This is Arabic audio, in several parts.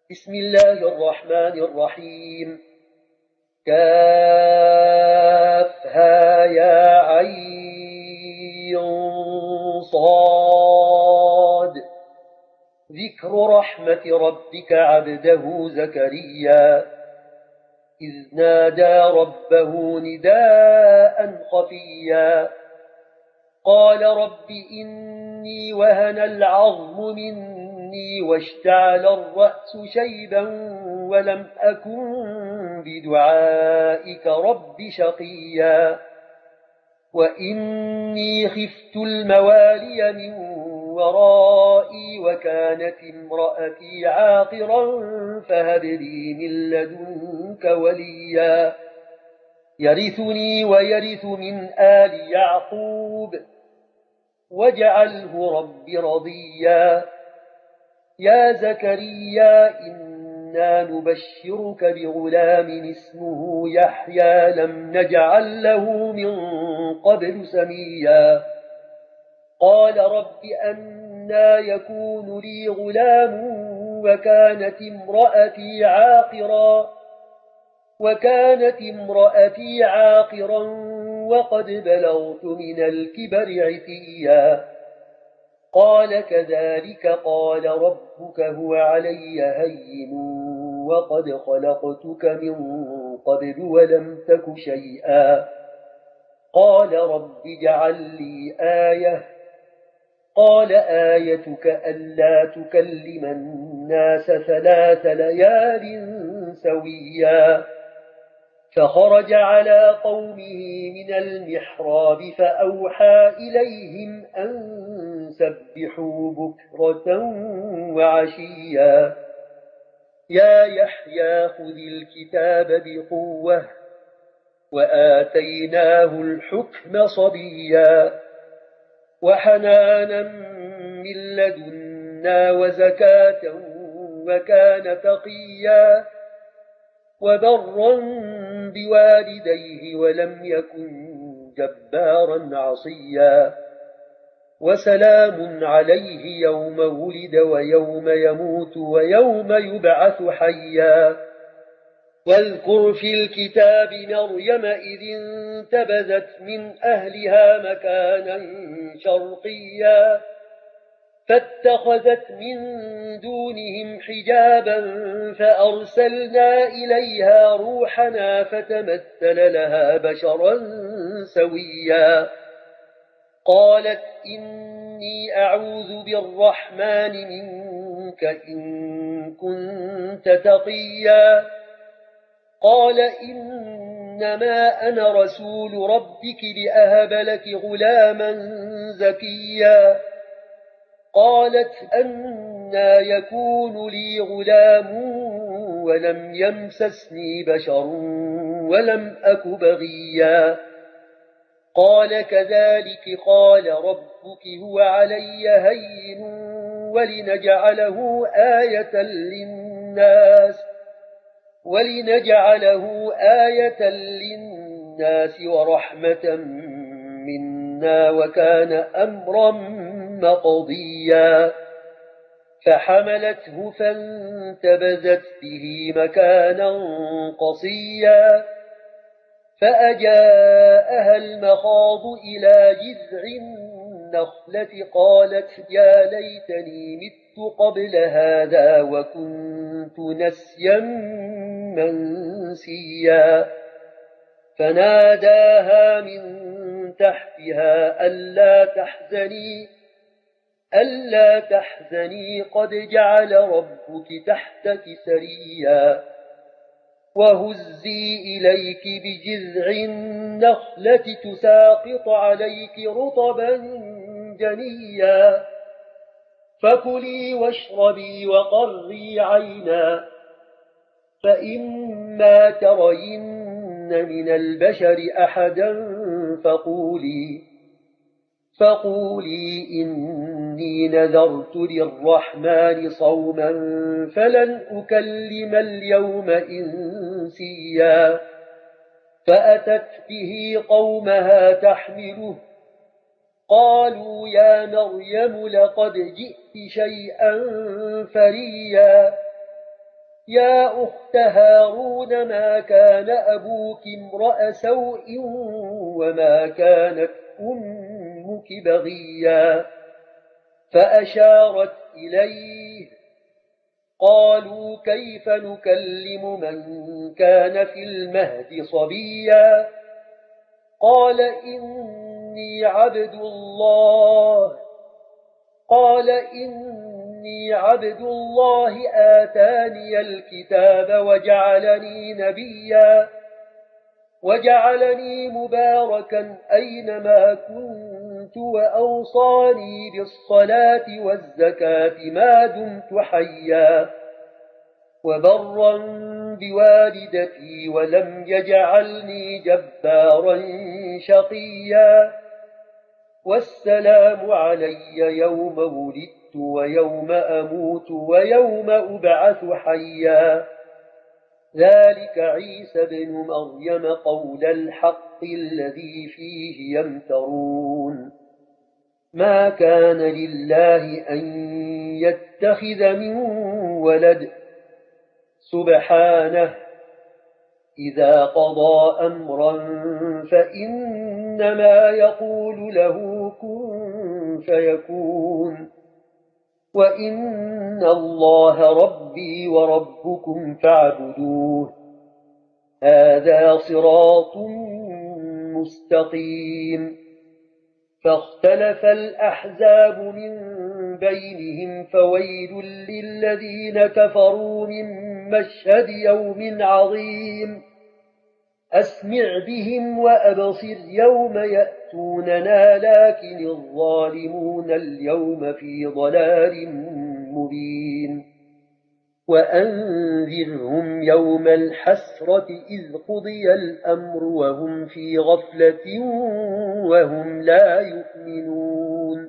بسم الله الرحمن الرحيم. كافها يا عين صاد. ذكر رحمة ربك عبده زكريا إذ نادى ربه نداء خفيا قال رب إني وهن العظم مني واشتعل الرأس شيبا ولم أكن بدعائك رب شقيا وإني خفت الموالي من ورائي وكانت امرأتي عاقرا فهب لي من لدنك وليا يرثني ويرث من آل يعقوب واجعله رب رضيا يا زكريا إنا نبشرك بغلام اسمه يحيى لم نجعل له من قبل سميا قال رب أنى يكون لي غلام وكانت امرأتي عاقرا وقد بلغت من الكبر عتيا قال كذلك قال ربك هو علي هين وقد خلقتك من قبل ولم تك شيئا قال رب اجعل لي آية قال آيتك ألا تكلم الناس 3 ليال سويا فخرج على قومه من المحراب فأوحى إليهم أن سبحوا بكرة وعشيا يا يحيى خذ الكتاب بقوة وآتيناه الحكم صبيا وحنانا من لدنا وزكاة وكان تقيا وبرا بوالديه ولم يكن جبارا عصيا وسلام عليه يوم ولد ويوم يموت ويوم يبعث حيا واذكر في الكتاب مريم إذ انتبذت من أهلها مكانا شرقيا فاتخذت من دونهم حجابا فأرسلنا إليها روحنا فتمثل لها بشرا سويا قالت إني أعوذ بالرحمن منك إن كنت تقيا قال إنما أنا رسول ربك لأهب لك غلاما زكيا قالت أنى يكون لي غلام ولم يمسسني بشر ولم أك بغيا قال كذلك قال ربك هو علي هين ولنجعله آية للناس ورحمة منا وكان أمرا مقضيا فحملته فانتبذت به مكانا قصيا فأجاءها المخاض إلى جذع النخلة قالت يا ليتني مت قبل هذا وكنت نسيا منسيا فناداها من تحتها ألا تحزني قد جعل ربك تحتك سريا وهزي إليك بجذع النخلة تساقط عليك رطبا جنيا فكلي واشربي وقري عينا فإما ترين من البشر أحدا فقولي إني نذرت للرحمن صوما فلن أكلم اليوم إنسيا فأتت به قومها تحمله قالوا يا مريم لقد جئت شيئا فريا يا أخت هارون ما كان أبوك امرأ سوء وما كانت أمك بغيا فأشارت إليه قالوا كيف نكلم من كان في المهد صبيا قال إني عبد الله آتاني الكتاب وجعلني نبيا وجعلني مباركا أينما كنت وأوصاني بالصلاة والزكاة ما دمت حيا وبرا بوالدتي ولم يجعلني جبارا شقيا والسلام علي يوم ولدت ويوم أموت ويوم أبعث حيا ذلك عيسى بن مريم قول الحق الذي فيه يمترون ما كان لله أن يتخذ من ولد سبحانه إذا قضى أمرا فإنما يقول له كن فيكون وإن الله ربي وربكم فاعبدوه هذا صراط مستقيم فاختلف الأحزاب من بينهم فويل للذين كفروا من مشهد يوم عظيم أسمع بهم وأبصر يوم يأتوننا لكن الظالمون اليوم في ضلال مبين وأنذرهم يوم الحسرة إذ قضي الأمر وهم في غفلة وهم لا يؤمنون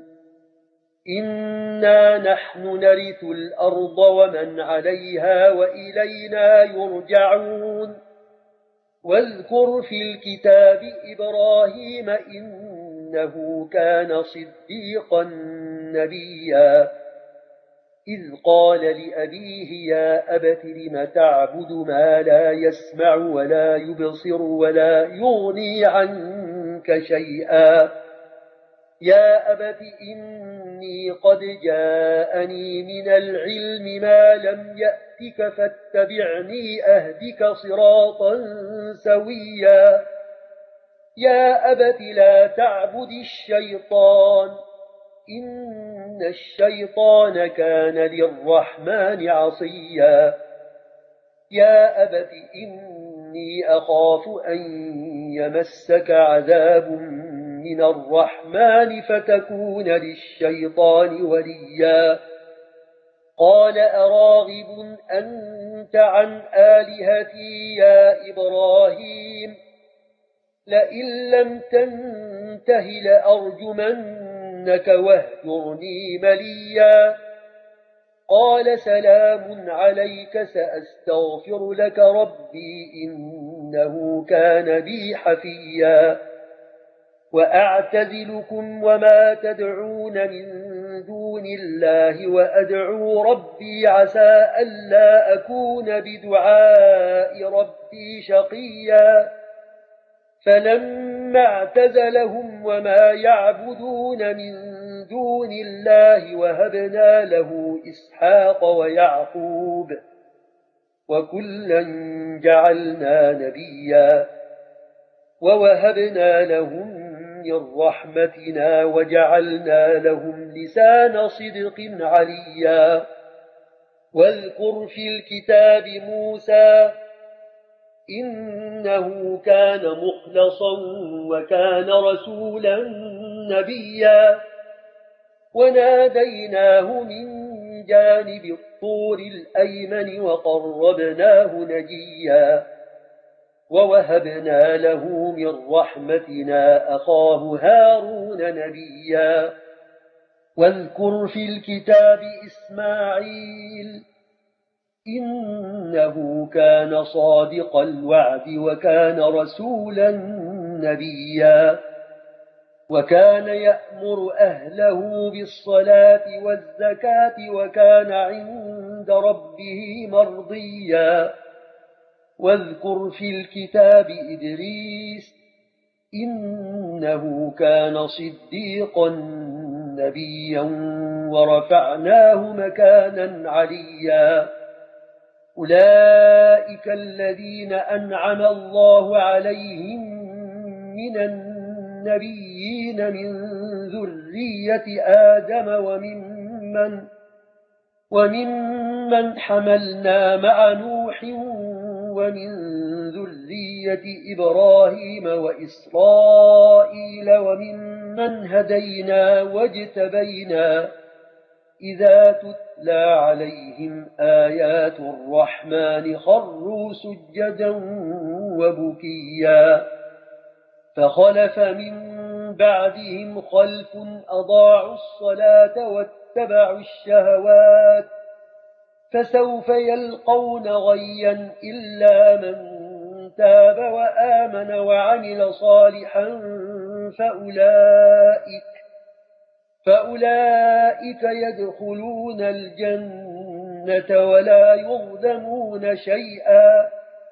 إنا نحن نرث الأرض ومن عليها وإلينا يرجعون واذكر في الكتاب إبراهيم إنه كان صديقا نبيا إذ قال لأبيه يا أبت لم تعبد ما لا يسمع ولا يبصر ولا يغني عنك شيئا يا أبت إني قد جاءني من العلم ما لم يأتك فاتبعني أهدك صراطا سويا يا أبت لا تعبد الشيطان إن الشيطان كان للرحمن عصيا يا أبت إني أخاف أن يمسك عذاب من الرحمن فتكون للشيطان وليا قال أراغب أنت عن آلهتي يا إبراهيم لئن لم تنته لأرجمنك واهجرني مليا قال سلام عليك سأستغفر لك ربي إنه كان بي حفيا وأعتزلكم وما تدعون من دون الله وأدعو ربي عسى ألا أكون بدعاء ربي شقيا فلما اعتزلهم وما يعبدون من دون الله وهبنا له إسحاق ويعقوب وكلا جعلنا نبيا ووهبنا لهم من رحمتنا وجعلنا لهم لسان صدق عليا واذكر في الكتاب موسى إنه كان مخلصا وكان رسولا نبيا وناديناه من جانب الطور الأيمن وقربناه نجيا ووهبنا له من رحمتنا أخاه هارون نبيا واذكر في الكتاب إسماعيل إنه كان صادق الوعد وكان رسولا نبيا وكان يأمر أهله بالصلاة والزكاة وكان عند ربه مرضيا واذكر في الكتاب إدريس إنه كان صديقا نبيا ورفعناه مكانا عليا أولئك الذين أنعم الله عليهم من النبيين من ذرية آدم وممن حملنا مع نوح ومن ذرية إبراهيم وإسرائيل وممن هدينا واجتبينا إذا تتلى عليهم آيات الرحمن خروا سجدا وبكيا فخلف من بعدهم خلف أضاعوا الصلاة واتبعوا الشهوات فسوف يلقون غيا إلا من تاب وآمن وعمل صالحا فأولئك يدخلون الجنة ولا يظلمون شيئا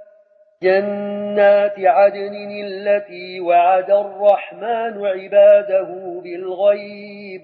جنات عدن التي وعد الرحمن عباده بالغيب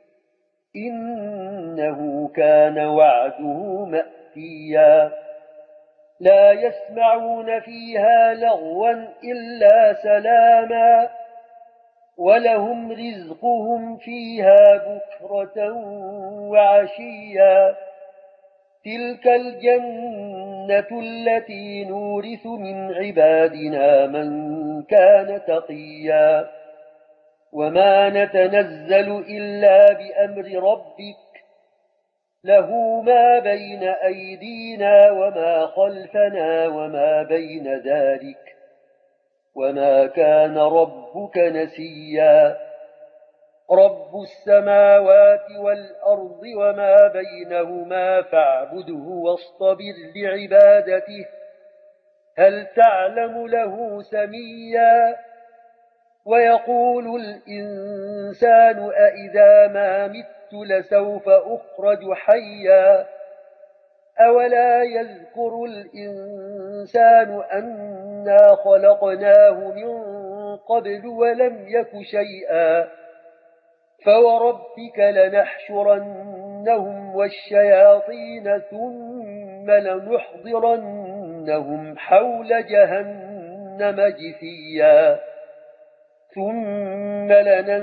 إنه كان وعده مأتيا لا يسمعون فيها لغوا إلا سلاما ولهم رزقهم فيها بكرة وعشيا تلك الجنة التي نورث من عبادنا من كان تقيا وما نتنزل إلا بأمر ربك له ما بين أيدينا وما خلفنا وما بين ذلك وما كان ربك نسيا رب السماوات والأرض وما بينهما فاعبده واصطبر لعبادته هل تعلم له سميا ويقول الإنسان أإذا ما مت لسوف أخرج حيا أولا يذكر الإنسان أنا خلقناه من قبل ولم يك شيئا فوربك لنحشرنهم والشياطين ثم لنحضرنهم حول جهنم جثيا ثم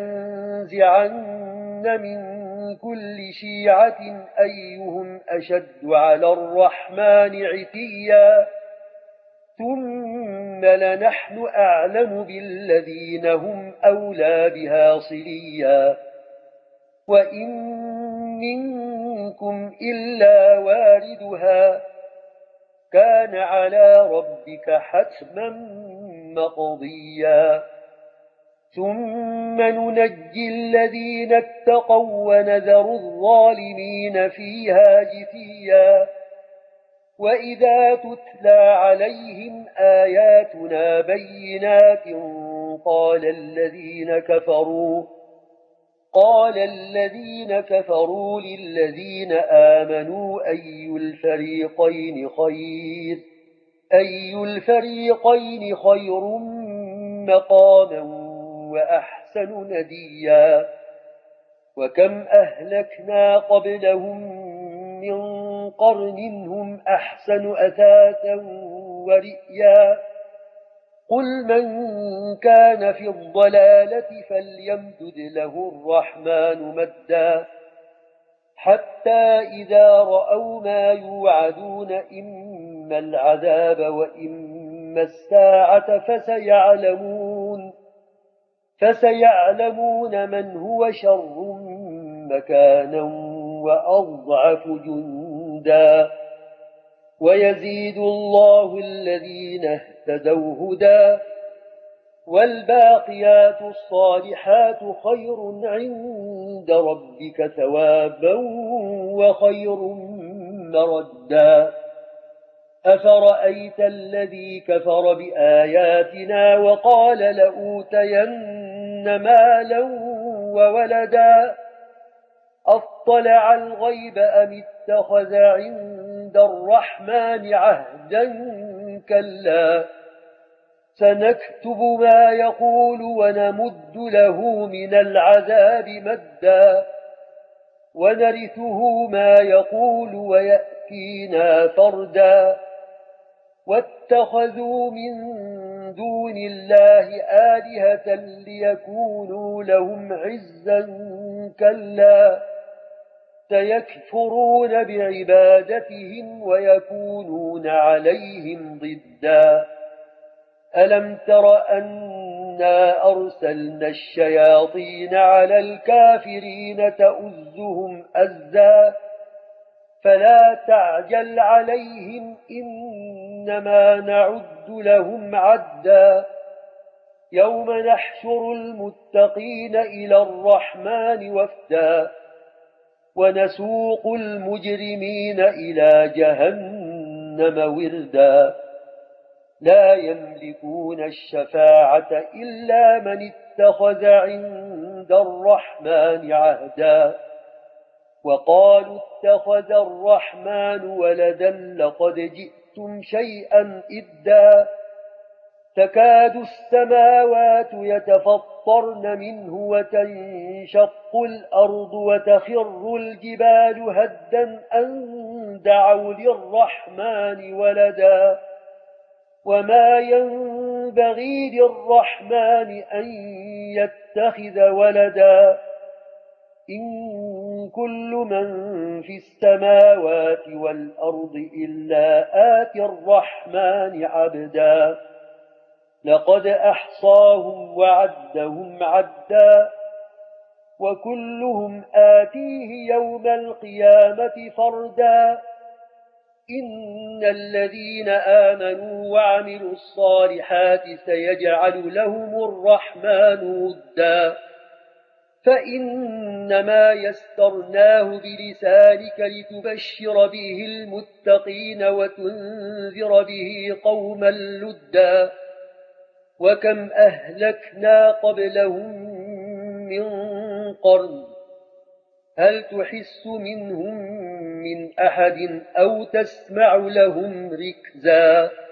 لننزعن من كل شيعة أيهم أشد على الرحمن عتيا ثم لنحن أعلم بالذين هم أولى بها صليا وإن منكم إلا واردها كان على ربك حتما مقضيا ثم ننجي الذين اتقوا ونذر الظالمين فيها جثيا وإذا تتلى عليهم آياتنا بينات قال الذين كفروا للذين آمنوا أي الفريقين خير مقاما وأحسن نديا وكم أهلكنا قبلهم من قرن هم أحسن أثاثا ورئيا قل من كان في الضلالة فليمدد له الرحمن مدا حتى إذا رأوا ما يوعدون إما العذاب وإما الساعة فسيعلمون من هو شر مكانا وأضعف جندا ويزيد الله الذين اهتدوا هدى والباقيات الصالحات خير عند ربك ثوابا وخير مردا أفرأيت الذي كفر بآياتنا وقال لأوتين مالا وولدا أطلع الغيب أم اتخذ عند الرحمن عهدا كلا سنكتب ما يقول ونمد له من العذاب مدا ونرثه ما يقول ويأتينا فردا واتخذوا من دون الله آلهة ليكونوا لهم عزا كلا سيكفرون بعبادتهم ويكونون عليهم ضدا ألم تر أنا أرسلنا الشياطين على الكافرين تؤزهم أزا فلا تعجل عليهم إنما نعد لهم عدا يوم نحشر المتقين إلى الرحمن وفدا ونسوق المجرمين إلى جهنم وردا لا يملكون الشفاعة إلا من اتخذ عند الرحمن عهدا وقالوا اتخذ الرحمن ولدا لقد جئتم شيئا إدا تكاد السماوات يتفطرن منه وتنشق الأرض وتخر الجبال هدا أن دعوا للرحمن ولدا وما ينبغي للرحمن أن يتخذ ولدا إن كل من في السماوات والأرض إلا آتي الرحمن عبدا لقد أحصاهم وعدهم عدا وكلهم آتيه يوم القيامة فردا إن الذين آمنوا وعملوا الصالحات سيجعل لهم الرحمن ودا فإنما يسرناه بلسانك لتبشر به المتقين وتنذر به قوما لدا وكم أهلكنا قبلهم من قرن هل تحس منهم من أحد أو تسمع لهم ركزا